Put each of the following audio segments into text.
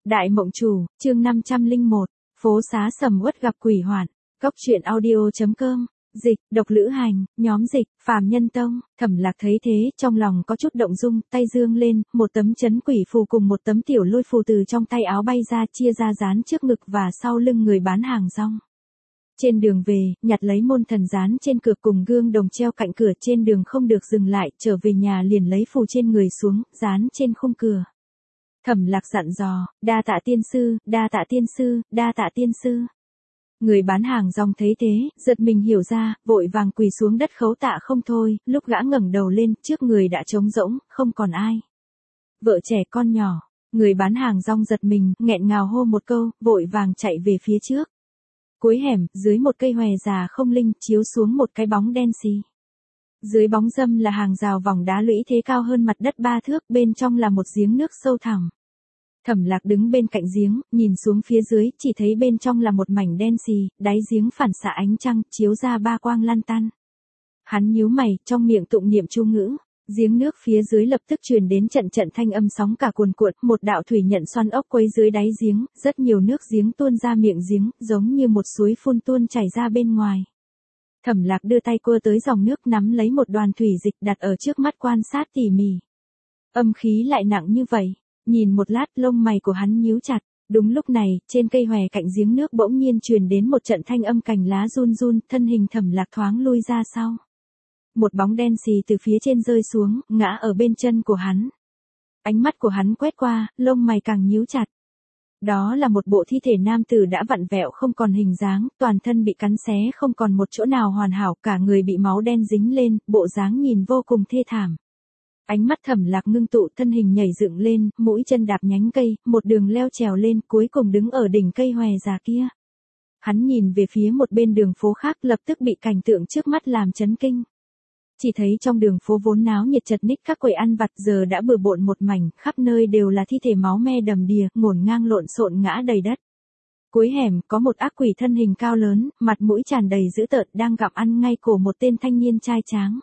Đại Mộng Chủ, chương 501, phố xá sầm uất gặp quỷ hoạn. Cốc truyện audio.com, dịch, độc lữ hành, nhóm dịch, phàm nhân tông. Thẩm Lạc thấy thế, trong lòng có chút động dung, tay dương lên, một tấm chấn quỷ phù cùng một tấm tiểu lôi phù từ trong tay áo bay ra, chia ra dán trước ngực và sau lưng người bán hàng rong. Trên đường về, nhặt lấy môn thần dán trên cửa cùng gương đồng treo cạnh cửa, trên đường không được dừng lại, trở về nhà liền lấy phù trên người xuống, dán trên khung cửa. Thẩm Lạc dặn dò, đa tạ tiên sư, đa tạ tiên sư, đa tạ tiên sư. Người bán hàng rong thấy thế, giật mình hiểu ra, vội vàng quỳ xuống đất khấu tạ không thôi, lúc gã ngẩng đầu lên, trước người đã trống rỗng, không còn ai. Vợ trẻ con nhỏ, người bán hàng rong giật mình, nghẹn ngào hô một câu, vội vàng chạy về phía trước. Cuối hẻm, dưới một cây hòe già không linh, chiếu xuống một cái bóng đen xì. Dưới bóng râm là hàng rào vòng đá lũy thế cao hơn mặt đất 3 thước, bên trong là một giếng nước sâu thẳm. Thẩm Lạc đứng bên cạnh giếng, nhìn xuống phía dưới, chỉ thấy bên trong là một mảnh đen xì, đáy giếng phản xạ ánh trăng, chiếu ra ba quang lăn tăn. Hắn nhíu mày, trong miệng tụng niệm chú ngữ, giếng nước phía dưới lập tức truyền đến trận trận thanh âm sóng cả cuồn cuộn, một đạo thủy nhận xoăn ốc quấy dưới đáy giếng, rất nhiều nước giếng tuôn ra miệng giếng, giống như một suối phun tuôn chảy ra bên ngoài. Thẩm Lạc đưa tay cua tới dòng nước, nắm lấy một đoàn thủy dịch đặt ở trước mắt quan sát tỉ mỉ. Âm khí lại nặng như vậy. Nhìn một lát, lông mày của hắn nhíu chặt. Đúng lúc này, trên cây hòe cạnh giếng nước bỗng nhiên truyền đến một trận thanh âm, cành lá run run, thân hình Thẩm Lạc thoáng lui ra sau. Một bóng đen xì từ phía trên rơi xuống, ngã ở bên chân của hắn. Ánh mắt của hắn quét qua, lông mày càng nhíu chặt. Đó là một bộ thi thể nam tử đã vặn vẹo không còn hình dáng, toàn thân bị cắn xé không còn một chỗ nào hoàn hảo, cả người bị máu đen dính lên, bộ dáng nhìn vô cùng thê thảm. Ánh mắt Thẩm Lạc ngưng tụ, thân hình nhảy dựng lên, mũi chân đạp nhánh cây, một đường leo trèo lên, cuối cùng đứng ở đỉnh cây hòe già kia. Hắn nhìn về phía một bên đường phố khác, lập tức bị cảnh tượng trước mắt làm chấn kinh. Chỉ thấy trong đường phố vốn náo nhiệt chật ních các quầy ăn vặt giờ đã bừa bộn một mảnh, khắp nơi đều là thi thể máu me đầm đìa, ngổn ngang lộn xộn ngã đầy đất. Cuối hẻm có một ác quỷ thân hình cao lớn, mặt mũi tràn đầy dữ tợn, đang gặm ăn ngay cổ một tên thanh niên trai tráng.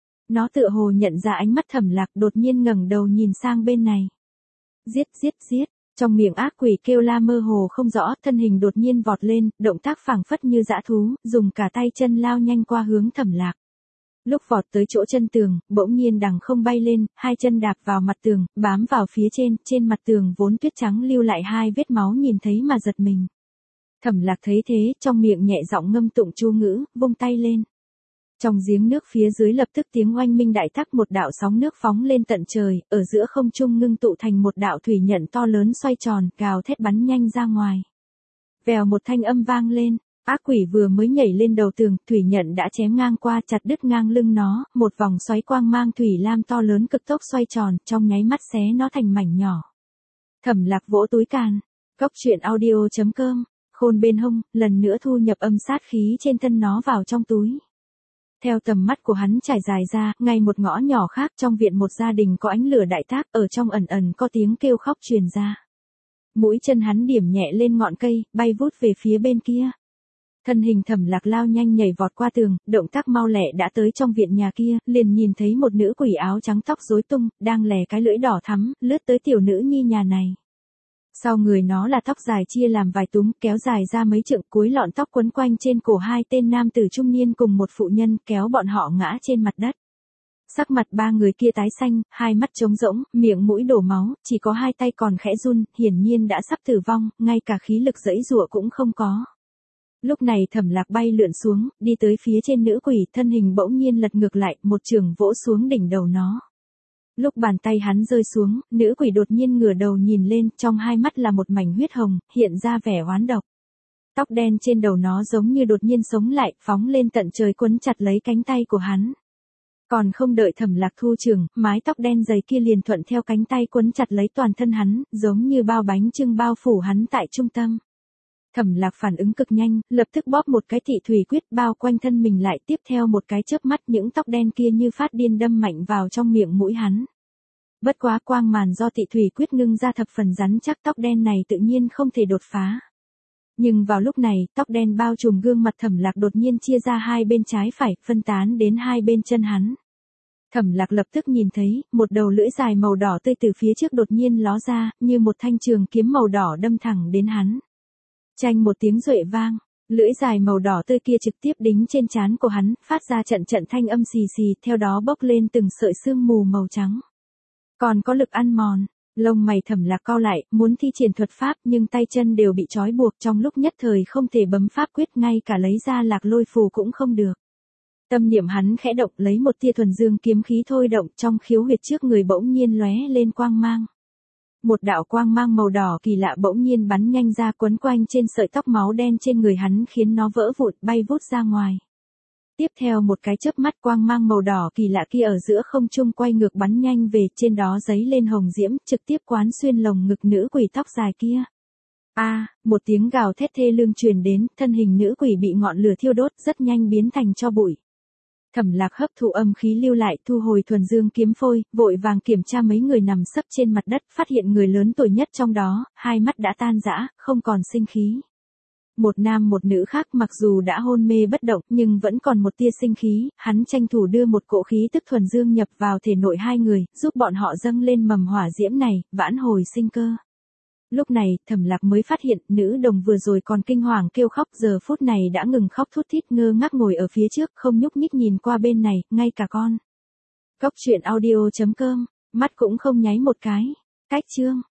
Nó tựa hồ nhận ra ánh mắt Thẩm Lạc, đột nhiên ngẩng đầu nhìn sang bên này. Giết giết giết, trong miệng ác quỷ kêu la mơ hồ không rõ, thân hình đột nhiên vọt lên, động tác phảng phất như dã thú, dùng cả tay chân lao nhanh qua hướng Thẩm Lạc. Lúc vọt tới chỗ chân tường, bỗng nhiên đằng không bay lên, hai chân đạp vào mặt tường, bám vào phía trên mặt tường vốn tuyết trắng lưu lại hai vết máu, nhìn thấy mà giật mình. Thẩm Lạc thấy thế, trong miệng nhẹ giọng ngâm tụng chú ngữ, vung tay lên. Trong giếng nước phía dưới lập tức tiếng oanh minh đại thắc, một đạo sóng nước phóng lên tận trời, ở giữa không trung ngưng tụ thành một đạo thủy nhận to lớn xoay tròn, gào thét bắn nhanh ra ngoài. Vèo một thanh âm vang lên, ác quỷ vừa mới nhảy lên đầu tường, thủy nhận đã chém ngang qua, chặt đứt ngang lưng nó, một vòng xoáy quang mang thủy lam to lớn cực tốc xoay tròn, trong nháy mắt xé nó thành mảnh nhỏ. Thẩm Lạc vỗ túi càn, cốc truyện audio.com, khôn bên hông, lần nữa thu nhập âm sát khí trên thân nó vào trong túi. Theo tầm mắt của hắn trải dài ra, ngay một ngõ nhỏ khác, trong viện một gia đình có ánh lửa đại thác, ở trong ẩn ẩn có tiếng kêu khóc truyền ra. Mũi chân hắn điểm nhẹ lên ngọn cây, bay vút về phía bên kia. Thân hình Thẩm Lạc lao nhanh nhảy vọt qua tường, động tác mau lẹ đã tới trong viện nhà kia, liền nhìn thấy một nữ quỷ áo trắng tóc rối tung, đang lè cái lưỡi đỏ thắm, lướt tới tiểu nữ nhi nhà này. Sau người nó là tóc dài chia làm vài túm, kéo dài ra mấy trượng, cuối lọn tóc quấn quanh trên cổ hai tên nam tử trung niên cùng một phụ nhân, kéo bọn họ ngã trên mặt đất. Sắc mặt ba người kia tái xanh, hai mắt trống rỗng, miệng mũi đổ máu, chỉ có hai tay còn khẽ run, hiển nhiên đã sắp tử vong, ngay cả khí lực giãy giụa cũng không có. Lúc này Thẩm Lạc bay lượn xuống, đi tới phía trên nữ quỷ, thân hình bỗng nhiên lật ngược lại, một chưởng vỗ xuống đỉnh đầu nó. Lúc bàn tay hắn rơi xuống, nữ quỷ đột nhiên ngửa đầu nhìn lên, trong hai mắt là một mảnh huyết hồng, hiện ra vẻ oán độc. Tóc đen trên đầu nó giống như đột nhiên sống lại, phóng lên tận trời quấn chặt lấy cánh tay của hắn. Còn không đợi Thẩm Lạc thu chưởng, mái tóc đen dày kia liền thuận theo cánh tay quấn chặt lấy toàn thân hắn, giống như bao bánh chưng bao phủ hắn tại trung tâm. Thẩm Lạc phản ứng cực nhanh, lập tức bóp một cái thị thủy quyết bao quanh thân mình lại, tiếp theo một cái chớp mắt những tóc đen kia như phát điên đâm mạnh vào trong miệng mũi hắn. Bất quá quang màn do thị thủy quyết ngưng ra thập phần rắn chắc, tóc đen này tự nhiên không thể đột phá. Nhưng vào lúc này, tóc đen bao trùm gương mặt Thẩm Lạc đột nhiên chia ra hai bên trái phải, phân tán đến hai bên chân hắn. Thẩm Lạc lập tức nhìn thấy, một đầu lưỡi dài màu đỏ tươi từ phía trước đột nhiên ló ra, như một thanh trường kiếm màu đỏ đâm thẳng đến hắn. Chanh một tiếng duệ vang, lưỡi dài màu đỏ tươi kia trực tiếp đính trên trán của hắn, phát ra trận trận thanh âm xì xì, theo đó bốc lên từng sợi sương mù màu trắng. Còn có lực ăn mòn, lông mày Thẩm Lạc cau lại, muốn thi triển thuật pháp nhưng tay chân đều bị trói buộc, trong lúc nhất thời không thể bấm pháp quyết, ngay cả lấy ra Lạc Lôi phù cũng không được. Tâm niệm hắn khẽ động, lấy một tia thuần dương kiếm khí thôi động, trong khiếu huyệt trước người bỗng nhiên lóe lên quang mang. Một đạo quang mang màu đỏ kỳ lạ bỗng nhiên bắn nhanh ra, quấn quanh trên sợi tóc máu đen trên người hắn, khiến nó vỡ vụn bay vút ra ngoài. Tiếp theo một cái chớp mắt, quang mang màu đỏ kỳ lạ kia ở giữa không trung quay ngược bắn nhanh về, trên đó giấy lên hồng diễm, trực tiếp quán xuyên lồng ngực nữ quỷ tóc dài kia. Một tiếng gào thét thê lương truyền đến, thân hình nữ quỷ bị ngọn lửa thiêu đốt, rất nhanh biến thành tro bụi. Thẩm Lạc hấp thụ âm khí lưu lại, thu hồi thuần dương kiếm phôi, vội vàng kiểm tra mấy người nằm sấp trên mặt đất, phát hiện người lớn tuổi nhất trong đó, hai mắt đã tan rã, không còn sinh khí. Một nam một nữ khác mặc dù đã hôn mê bất động nhưng vẫn còn một tia sinh khí, hắn tranh thủ đưa một cỗ khí tức thuần dương nhập vào thể nội hai người, giúp bọn họ dâng lên mầm hỏa diễm này, vãn hồi sinh cơ. Lúc này, Thẩm Lạc mới phát hiện, nữ đồng vừa rồi còn kinh hoàng kêu khóc, giờ phút này đã ngừng khóc thút thít, ngơ ngác ngồi ở phía trước, không nhúc nhích nhìn qua bên này, ngay cả con. Cốc truyện audio.com, mắt cũng không nháy một cái. Cách chương